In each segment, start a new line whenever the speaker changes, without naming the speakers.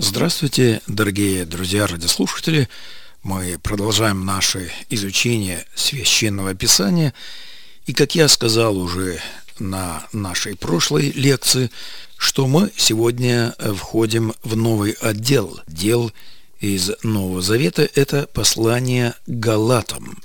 Здравствуйте, дорогие друзья, радиослушатели. Мы продолжаем наше изучение Священного Писания. И, как я сказал уже на нашей прошлой лекции, что мы сегодня входим в новый отдел из Нового Завета. Это послание к Галатам.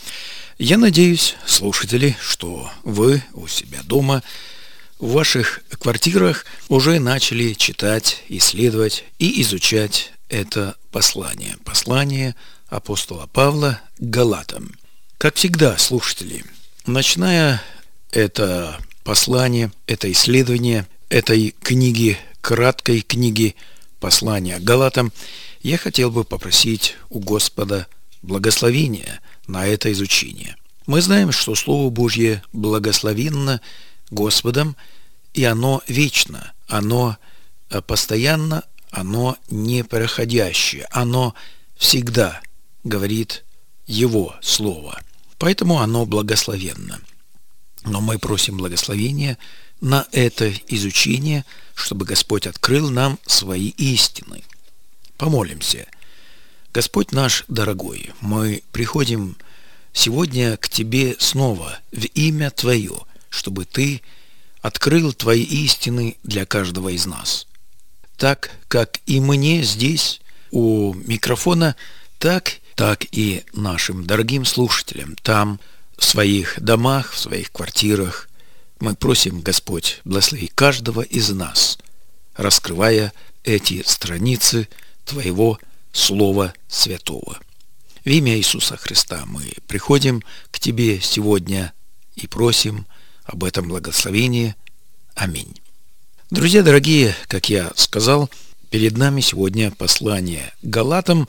Я надеюсь, слушатели, что вы у себя дома, в ваших квартирах уже начали читать, исследовать и изучать это послание. Послание апостола Павла к Галатам. Как всегда, слушатели, начиная это послание, это исследование этой книги, краткой книги послания к Галатам, я хотел бы попросить у Господа благословения на это изучение. Мы знаем, что Слово Божье благословенно Господом, и оно вечно, оно постоянно, оно непроходящее, оно всегда говорит Его Слово. Поэтому оно благословенно. Но мы просим благословения на это изучение, чтобы Господь открыл нам свои истины. Помолимся. Господь наш дорогой, мы приходим сегодня к Тебе снова в имя Твое, чтобы Ты открыл Твои истины для каждого из нас. Так, как и мне здесь, у микрофона, так и нашим дорогим слушателям, там, в своих домах, в своих квартирах. Мы просим, Господь, благослови каждого из нас, раскрывая эти страницы Твоего Слова Святого. В имя Иисуса Христа мы приходим к Тебе сегодня и просим об этом благословении. Аминь. Друзья дорогие, как я сказал, перед нами сегодня послание к Галатам.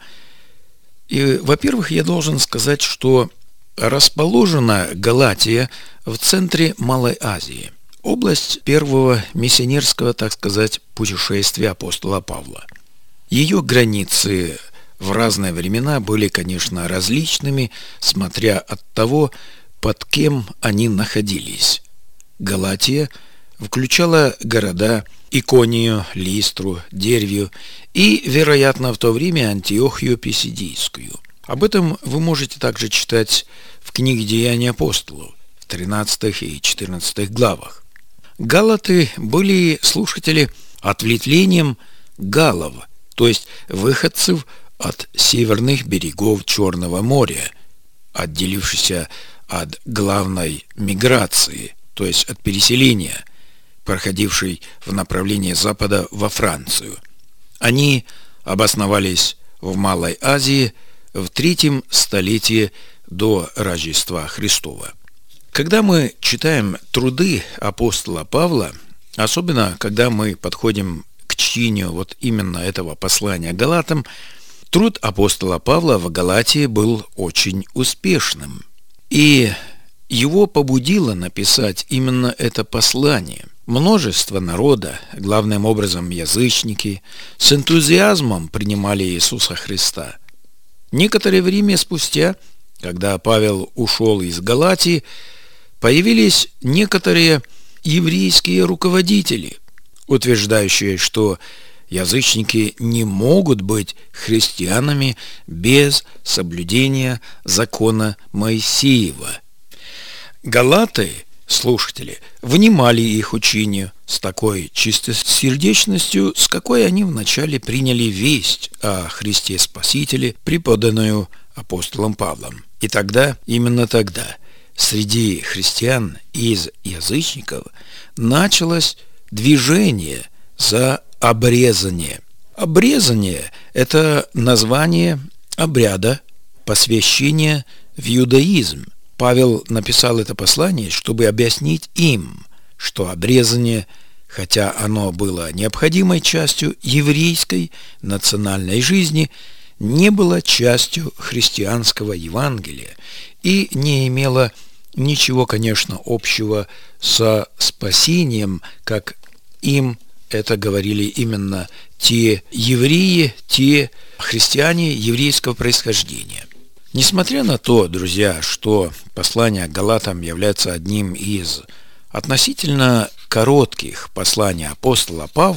И, во-первых, я должен сказать, что расположена Галатия в центре Малой Азии, область первого миссионерского, так сказать, путешествия апостола Павла. Ее границы в разные времена были, конечно, различными, смотря от того, под кем они находились. Галатия включала города Иконию, Листру, Дервию и, вероятно, в то время Антиохию Писидийскую. Об этом вы можете также читать в книге «Деяния апостолов» в 13 и 14 главах. Галаты были, слушатели, ответвлением галлов, то есть выходцев от северных берегов Черного моря, отделившихся от главной миграции, то есть от переселения, проходившей в направлении запада во Францию. Они обосновались в Малой Азии в 3 столетии до Рождества Христова. Когда мы читаем труды апостола Павла, особенно когда мы подходим к чтению вот именно этого послания к Галатам, труд апостола Павла в Галатии был очень успешным. И его побудило написать именно это послание. Множество народа, главным образом язычники, с энтузиазмом принимали Иисуса Христа. Некоторое время спустя, когда Павел ушел из Галатии, появились некоторые еврейские руководители, утверждающие, что язычники не могут быть христианами без соблюдения закона Моисеева. Галаты, слушатели, внимали их учению с такой чистосердечностью, с какой они вначале приняли весть о Христе Спасителе, преподанную апостолом Павлом. И тогда, именно тогда, среди христиан из язычников началось движение за обрезание. Обрезание – это название обряда посвящения в иудаизм. Павел написал это послание, чтобы объяснить им, что обрезание, хотя оно было необходимой частью еврейской национальной жизни, не было частью христианского Евангелия и не имело ничего, конечно, общего со спасением, как им это говорили именно те евреи, те христиане еврейского происхождения. Несмотря на то, друзья, что послание к Галатам является одним из относительно коротких посланий апостола Павла,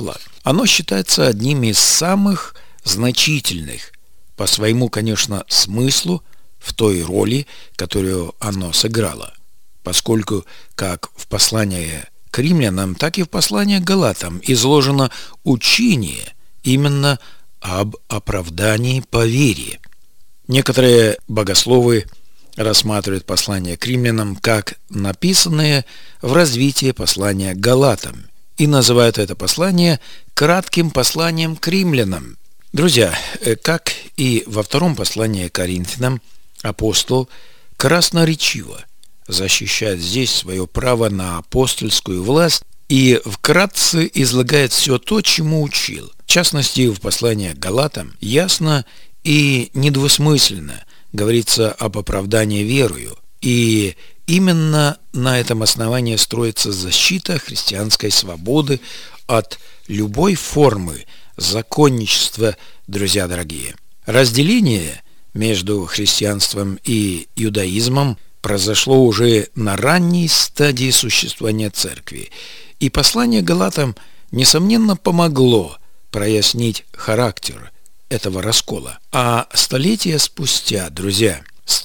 Оно считается одним из самых значительных по своему, конечно, смыслу в той роли, которую оно сыграло, поскольку как в послании к римлянам, так и в послании к галатам изложено учение именно об оправдании по вере. Некоторые богословы рассматривают послание к римлянам как написанное в развитии послания к галатам и называют это послание кратким посланием к римлянам. Друзья, как и во втором послании к Коринфянам, апостол красноречиво защищает здесь свое право на апостольскую власть и вкратце излагает все то, чему учил. В частности, в послании к галатам ясно и недвусмысленно говорится об оправдании верою, и именно на этом основании строится защита христианской свободы от любой формы законничества, друзья дорогие. Разделение между христианством и иудаизмом произошло уже на ранней стадии существования церкви, и послание галатам, несомненно, помогло прояснить характер этого раскола. А столетия спустя, друзья,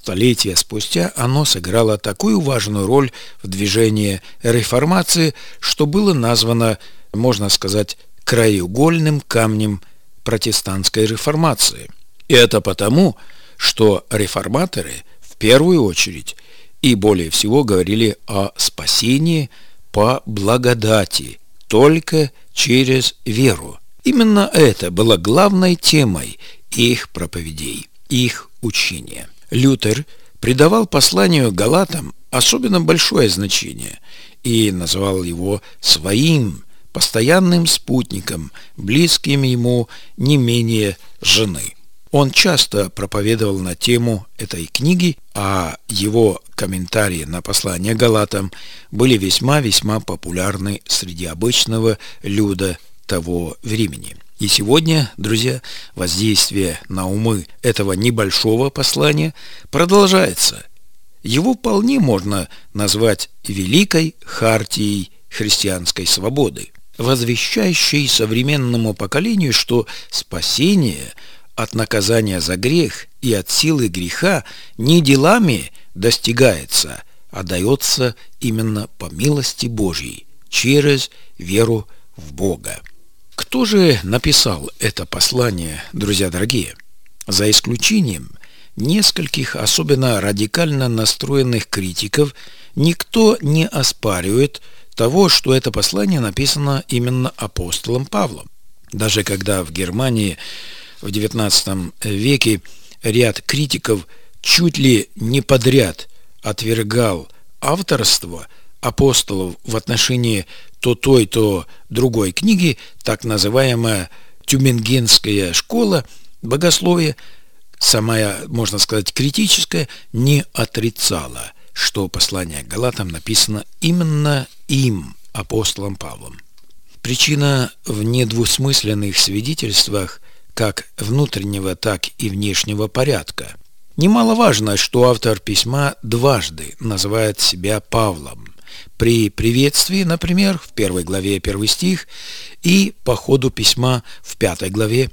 оно сыграло такую важную роль в движении реформации, что было названо, можно сказать, краеугольным камнем протестантской реформации. И это потому, что реформаторы в первую очередь и более всего говорили о спасении по благодати, только через веру. Именно это было главной темой их проповедей, их учения. Лютер придавал посланию галатам особенно большое значение и называл его своим постоянным спутником, близким ему не менее жены. Он часто проповедовал на тему этой книги, а его комментарии на послание галатам были весьма-весьма популярны среди обычного люда того времени. И сегодня, друзья, воздействие на умы этого небольшого послания продолжается. Его вполне можно назвать великой хартией христианской свободы, возвещающей современному поколению, что спасение от наказания за грех и от силы греха не делами достигается, а дается именно по милости Божьей, через веру в Бога. Кто же написал это послание, друзья дорогие? За исключением нескольких особенно радикально настроенных критиков, никто не оспаривает того, что это послание написано именно апостолом Павлом. Даже когда в Германии в XIX веке ряд критиков чуть ли не подряд отвергал авторство апостолов в отношении то той, то другой книги, так называемая Тюбингенская школа богословия, самая, можно сказать, критическая, не отрицала, что послание к галатам написано именно им, апостолом Павлом. Причина в недвусмысленных свидетельствах как внутреннего, так и внешнего порядка. Немаловажно, что автор письма дважды называет себя Павлом. При приветствии, например, в 1 главе 1 стих, и по ходу письма в 5 главе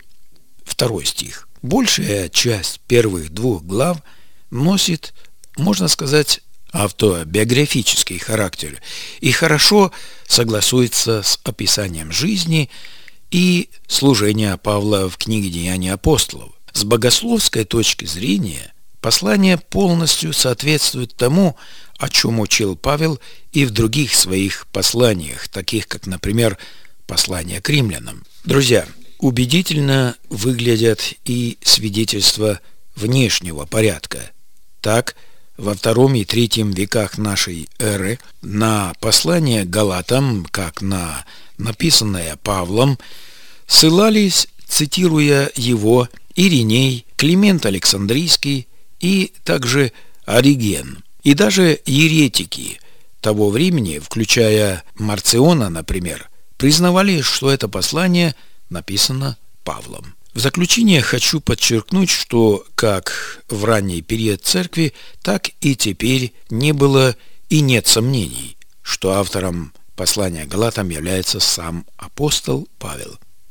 2 стих. Большая часть первых двух глав носит, можно сказать, автобиографический характер и хорошо согласуется с описанием жизни и служения Павла в книге «Деяния апостолов». С богословской точки зрения послание полностью соответствует тому, о чем учил Павел и в других своих посланиях, таких как, например, послание к римлянам. Друзья, убедительно выглядят и свидетельства внешнего порядка. Так, во II и III веках нашей эры на послание к галатам, как на написанное Павлом, ссылались, цитируя его, Ириней, Климент Александрийский и также Ориген. И даже еретики того времени, включая Марциона, например, признавали, что это послание написано Павлом. В заключение хочу подчеркнуть, что как в ранний период церкви, так и теперь не было и нет сомнений, что автором послания к галатам является сам апостол Павел.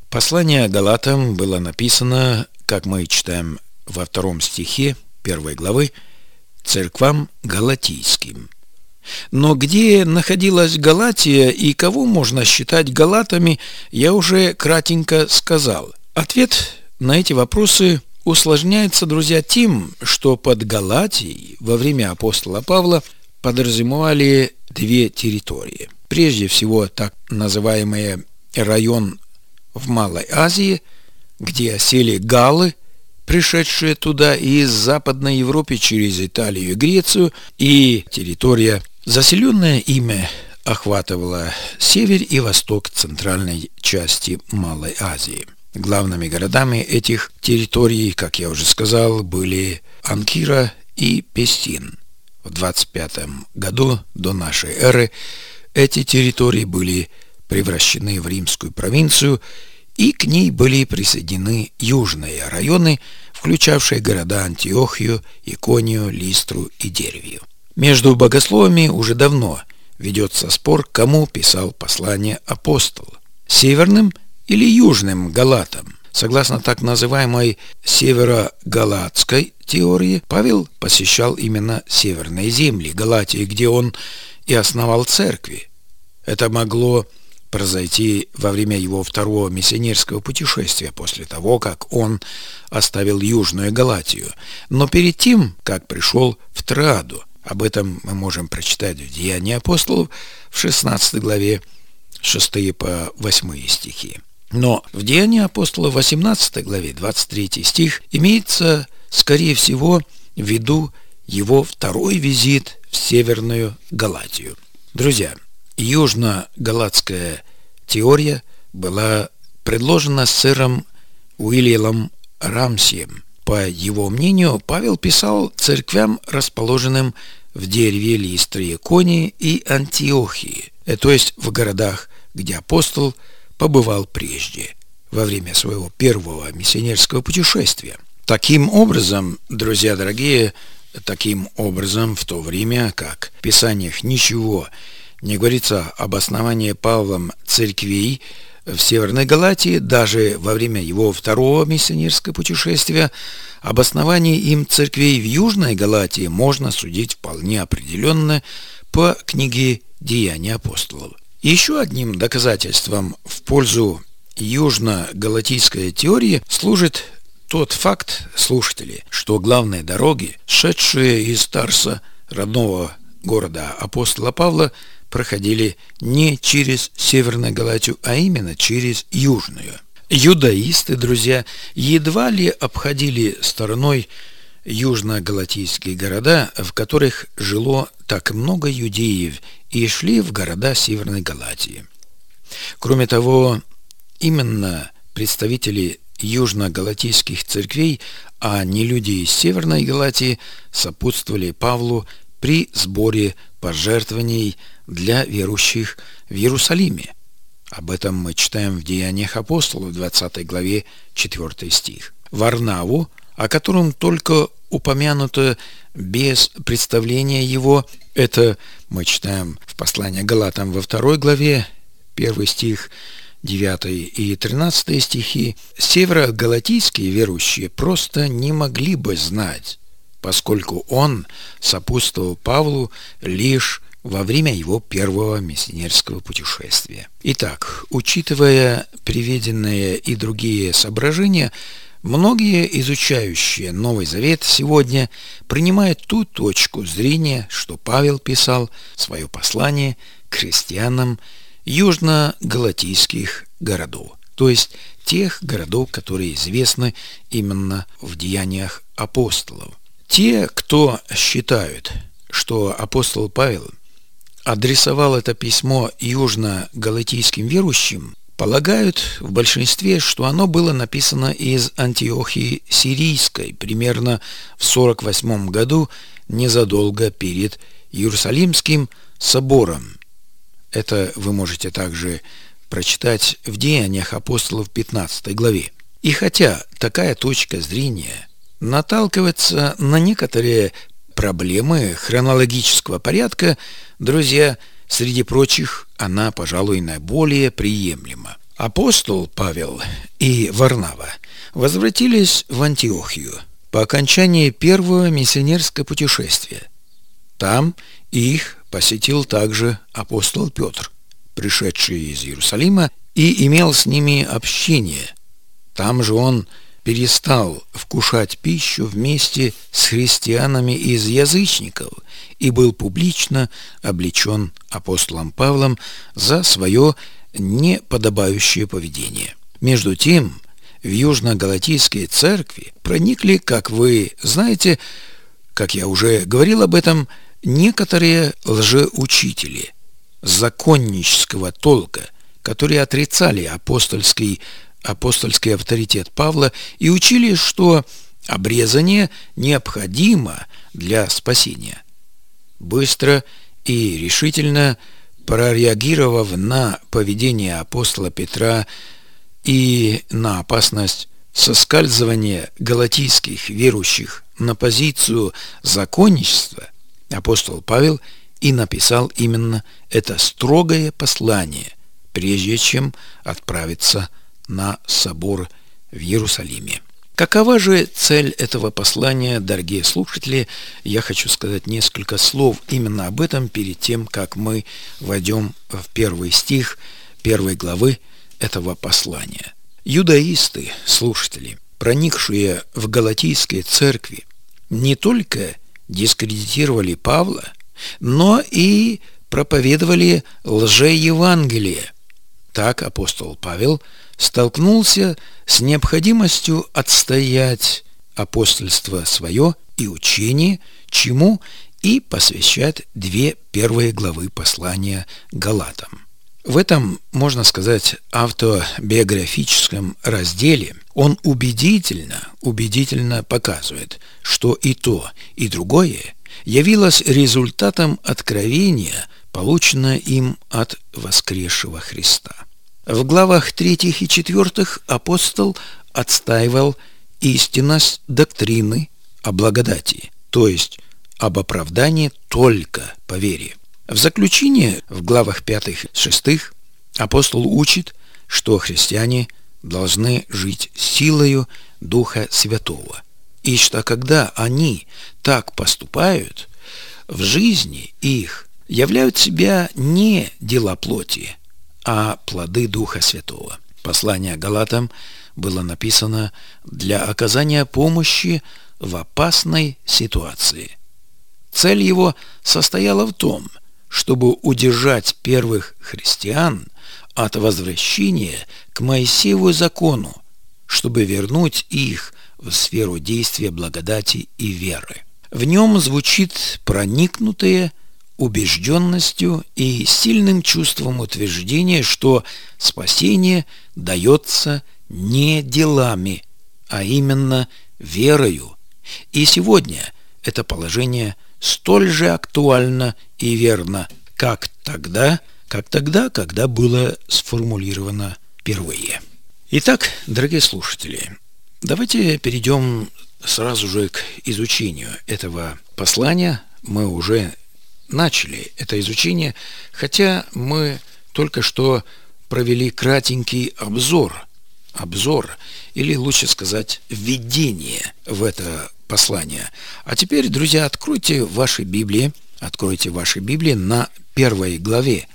Послание Галатам было написано, как мы читаем во 2 стихе 1 главы, церквам галатийским. Но где находилась Галатия и кого можно считать галатами, я уже кратенько сказал. Ответ на эти вопросы усложняется, друзья, тем, что под Галатией во время апостола Павла подразумевали две территории. Прежде всего, так называемый район в Малой Азии, где осели галлы, пришедшие туда из Западной Европы через Италию и Грецию, и территория, заселенная ими, охватывала север и восток центральной части Малой Азии. Главными городами этих территорий, как я уже сказал, были Анкира и Пестин. В 25 году до нашей эры эти территории были превращены в римскую провинцию, и к ней были присоединены южные районы, включавшие города Антиохию, Иконию, Листру и Дервию. Между богословами уже давно ведется спор, кому писал послание апостол – северным или южным галатам. Согласно так называемой северо-галатской теории, Павел посещал именно северные земли Галатии, где он и основал церкви. Это могло произойти во время его второго миссионерского путешествия, после того, как он оставил Южную Галатию. Но перед тем, как пришел в Троаду, об этом мы можем прочитать в Деянии апостолов в 16 главе 6 по 8 стихи. Но в Деянии апостола в 18 главе 23 стих имеется, скорее всего, в виду его второй визит в Северную Галатию. Друзья, южно-галатская теория была предложена сэром Уильямом Рамсием. По его мнению, Павел писал церквям, расположенным в Дерве, Листре, Иконии и Антиохии, то есть в городах, где апостол побывал прежде, во время своего первого миссионерского путешествия. Таким образом, друзья дорогие, в то время как в Писаниях ничего не говорится об основании Павлом церквей в Северной Галатии, даже во время его второго миссионерского путешествия, об основании им церквей в Южной Галатии можно судить вполне определенно по книге «Деяния апостолов». Еще одним доказательством в пользу южно-галатийской теории служит тот факт, слушатели, что главные дороги, шедшие из Тарса, родного города апостола Павла, проходили не через Северную Галатию, а именно через Южную. Юдаисты, друзья, едва ли обходили стороной южно-галатийские города, в которых жило так много юдеев, и шли в города Северной Галатии. Кроме того, именно представители южно-галатийских церквей, а не люди из Северной Галатии, сопутствовали Павлу при сборе пожертвований для верующих в Иерусалиме. Об этом мы читаем в Деяниях апостолов, 20 главе 4 стих. Варнаву, о котором только упомянуто без представления его, это мы читаем в послании Галатам во 2 главе, 1 стих, 9 и 13 стихи, северогалатийские верующие просто не могли бы знать, поскольку он сопутствовал Павлу лишь во время его первого миссионерского путешествия. Итак, учитывая приведенные и другие соображения, многие изучающие Новый Завет сегодня принимают ту точку зрения, что Павел писал свое послание к христианам южно-галатийских городов, то есть тех городов, которые известны именно в Деяниях апостолов. Те, кто считают, что апостол Павел адресовал это письмо южно-галатийским верующим, полагают в большинстве, что оно было написано из Антиохии Сирийской примерно в 48 году, незадолго перед Иерусалимским собором. Это вы можете также прочитать в Деяниях апостолов 15 главе. И хотя такая точка зрения наталкивается на некоторые проблемы хронологического порядка, друзья, среди прочих, она, пожалуй, наиболее приемлема. Апостол Павел и Варнава возвратились в Антиохию по окончании первого миссионерского путешествия. Там их посетил также апостол Петр, пришедший из Иерусалима, и имел с ними общение. Там же он перестал вкушать пищу вместе с христианами из язычников и был публично обличен апостолом Павлом за свое неподобающее поведение. Между тем, в Южно-Галатийской церкви проникли, как вы знаете, как я уже говорил об этом, некоторые лжеучители законнического толка, которые отрицали апостольский авторитет Павла и учили, что обрезание необходимо для спасения. Быстро и решительно прореагировав на поведение апостола Петра и на опасность соскальзывания галатийских верующих на позицию законничества, апостол Павел и написал именно это строгое послание, прежде чем отправиться на собор в Иерусалиме. Какова же цель этого послания, дорогие слушатели? Я хочу сказать несколько слов именно об этом перед тем, как мы войдем в первый стих первой главы этого послания. Юдаисты, слушатели, проникшие в Галатийской церкви, не только дискредитировали Павла, но и проповедовали лжеевангелие. Так апостол Павел столкнулся с необходимостью отстоять апостольство свое и учение, чему и посвящает 2 первые главы послания Галатам. В этом, можно сказать, автобиографическом разделе он убедительно показывает, что и то, и другое явилось результатом откровения, полученного им от воскресшего Христа. В главах 3 и 4 апостол отстаивал истинность доктрины о благодати, то есть об оправдании только по вере. В заключение, в главах 5-6 апостол учит, что христиане должны жить силою Духа Святого, и что когда они так поступают, в жизни их являют себя не дела плоти, а плоды Духа Святого. Послание Галатам было написано для оказания помощи в опасной ситуации. Цель его состояла в том, чтобы удержать первых христиан от возвращения к Моисееву закону, чтобы вернуть их в сферу действия благодати и веры. В нем звучит проникнутое убежденностью и сильным чувством утверждения, что спасение дается не делами, а именно верою. И сегодня это положение столь же актуально и верно, как тогда, когда было сформулировано впервые. Итак, дорогие слушатели, давайте перейдем сразу же к изучению этого послания. Мы уже начали это изучение, хотя мы только что провели кратенький обзор, или лучше сказать, введение в это послание. А теперь, друзья, откройте ваши Библии на первой главе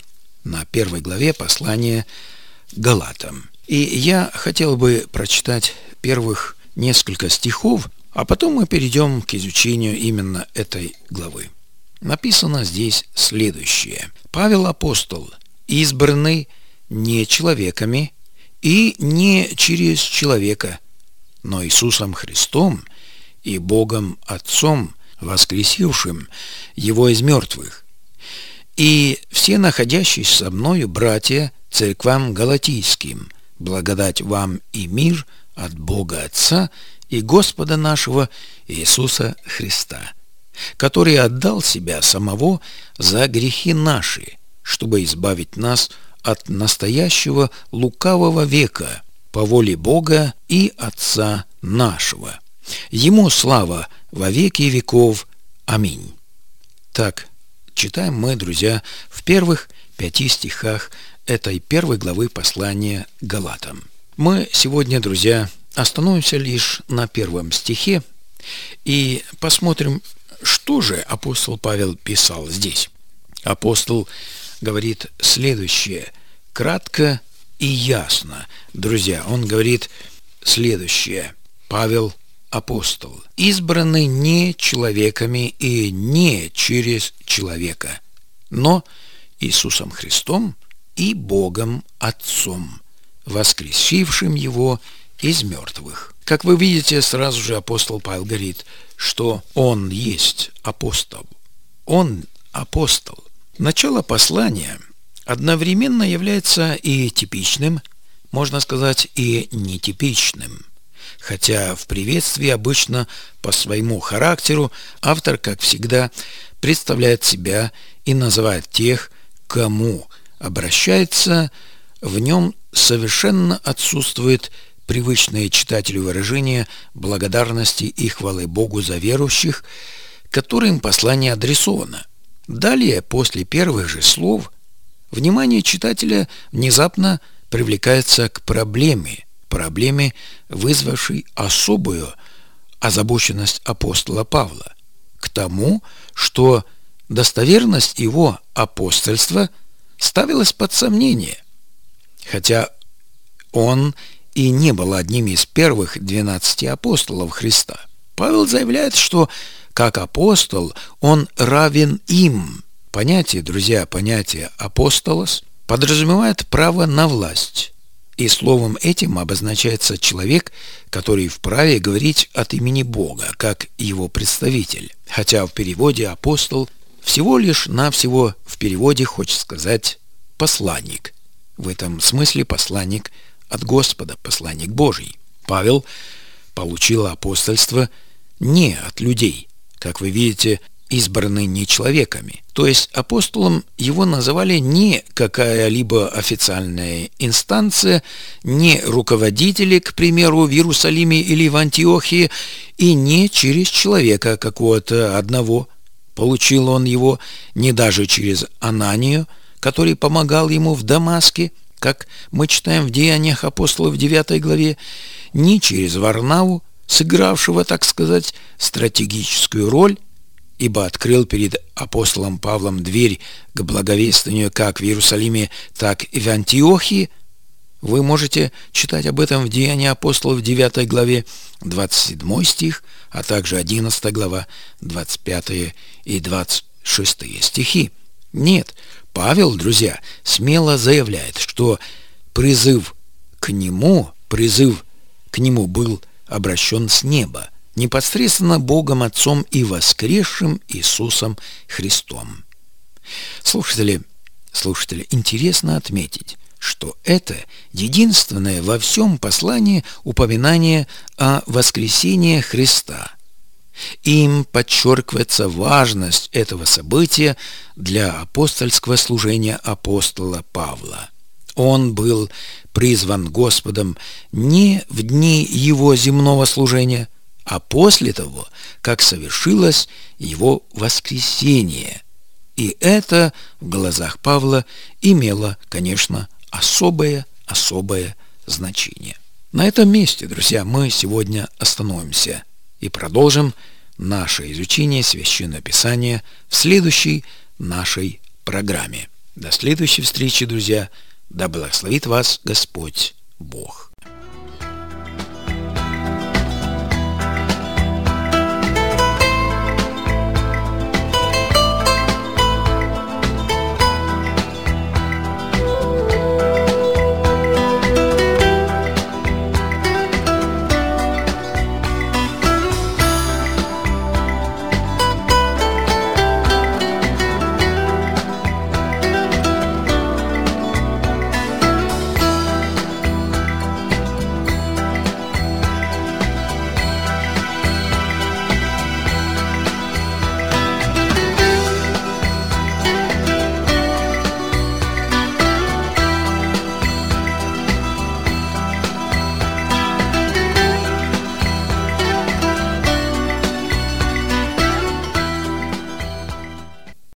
послания Галатам. И я хотел бы прочитать первых несколько стихов, а потом мы перейдем к изучению именно этой главы. Написано здесь следующее. Павел апостол, избранный не человеками и не через человека, но Иисусом Христом и Богом Отцом, воскресившим Его из мертвых, и все находящиеся со мною братья церквам галатийским, благодать вам и мир от Бога Отца и Господа нашего Иисуса Христа, который отдал себя самого за грехи наши, чтобы избавить нас от настоящего лукавого века по воле Бога и Отца нашего. Ему слава во веки веков. Аминь. Так, читаем мы, друзья, в первых 5 стихах этой 1 главы послания к Галатам. Мы сегодня, друзья, остановимся лишь на 1 стихе и посмотрим, что же апостол Павел писал здесь. Апостол говорит следующее, кратко и ясно. Друзья, он говорит следующее. Павел, апостол, избранный не человеками и не через человека, но Иисусом Христом и Богом Отцом, воскресившим Его из мертвых. Как вы видите, сразу же апостол Павел говорит, что он есть апостол. Он апостол. Начало послания одновременно является и типичным, можно сказать, и нетипичным. Хотя в приветствии обычно по своему характеру автор, как всегда, представляет себя и называет тех, к кому обращается, в нем совершенно отсутствует привычное читателю выражение благодарности и хвалы Богу за верующих, которым послание адресовано. Далее, после первых же слов, внимание читателя внезапно привлекается к проблеме, вызвавшей особую озабоченность апостола Павла, к тому, что достоверность его апостольства ставилась под сомнение, хотя он и не был одним из первых 12 апостолов Христа. Павел заявляет, что как апостол он равен им. Понятие, друзья, понятие апостолос подразумевает право на власть. И словом этим обозначается человек, который вправе говорить от имени Бога, как его представитель. Хотя в переводе апостол всего лишь навсего в переводе хочет сказать посланник. В этом смысле посланник от Господа, посланник Божий. Павел получил апостольство не от людей, как вы видите, избранный не человеками. То есть апостолом его называли не какая-либо официальная инстанция, не руководители, к примеру, в Иерусалиме или в Антиохии, и не через человека какого-то одного. Получил он его не даже через Ананию, который помогал ему в Дамаске, как мы читаем в Деяниях апостолов в 9 главе, не через Варнаву, сыгравшего, так сказать, стратегическую роль, ибо открыл перед апостолом Павлом дверь к благовествованию как в Иерусалиме, так и в Антиохии. Вы можете читать об этом в Деянии апостолов в 9 главе, 27 стих, а также 11 глава, 25 и 26 стихи. Нет, Павел, друзья, смело заявляет, что призыв к нему был обращен с неба, непосредственно Богом Отцом и воскресшим Иисусом Христом. Слушатели, интересно отметить, что это единственное во всем послании упоминание о воскресении Христа. Им подчеркивается важность этого события для апостольского служения апостола Павла. Он был призван Господом не в дни его земного служения, а после того, как совершилось его воскресение. И это в глазах Павла имело, конечно, особое значение. На этом месте, друзья, мы сегодня остановимся и продолжим наше изучение Священного Писания в следующей нашей программе. До следующей встречи, друзья. Да благословит вас Господь Бог.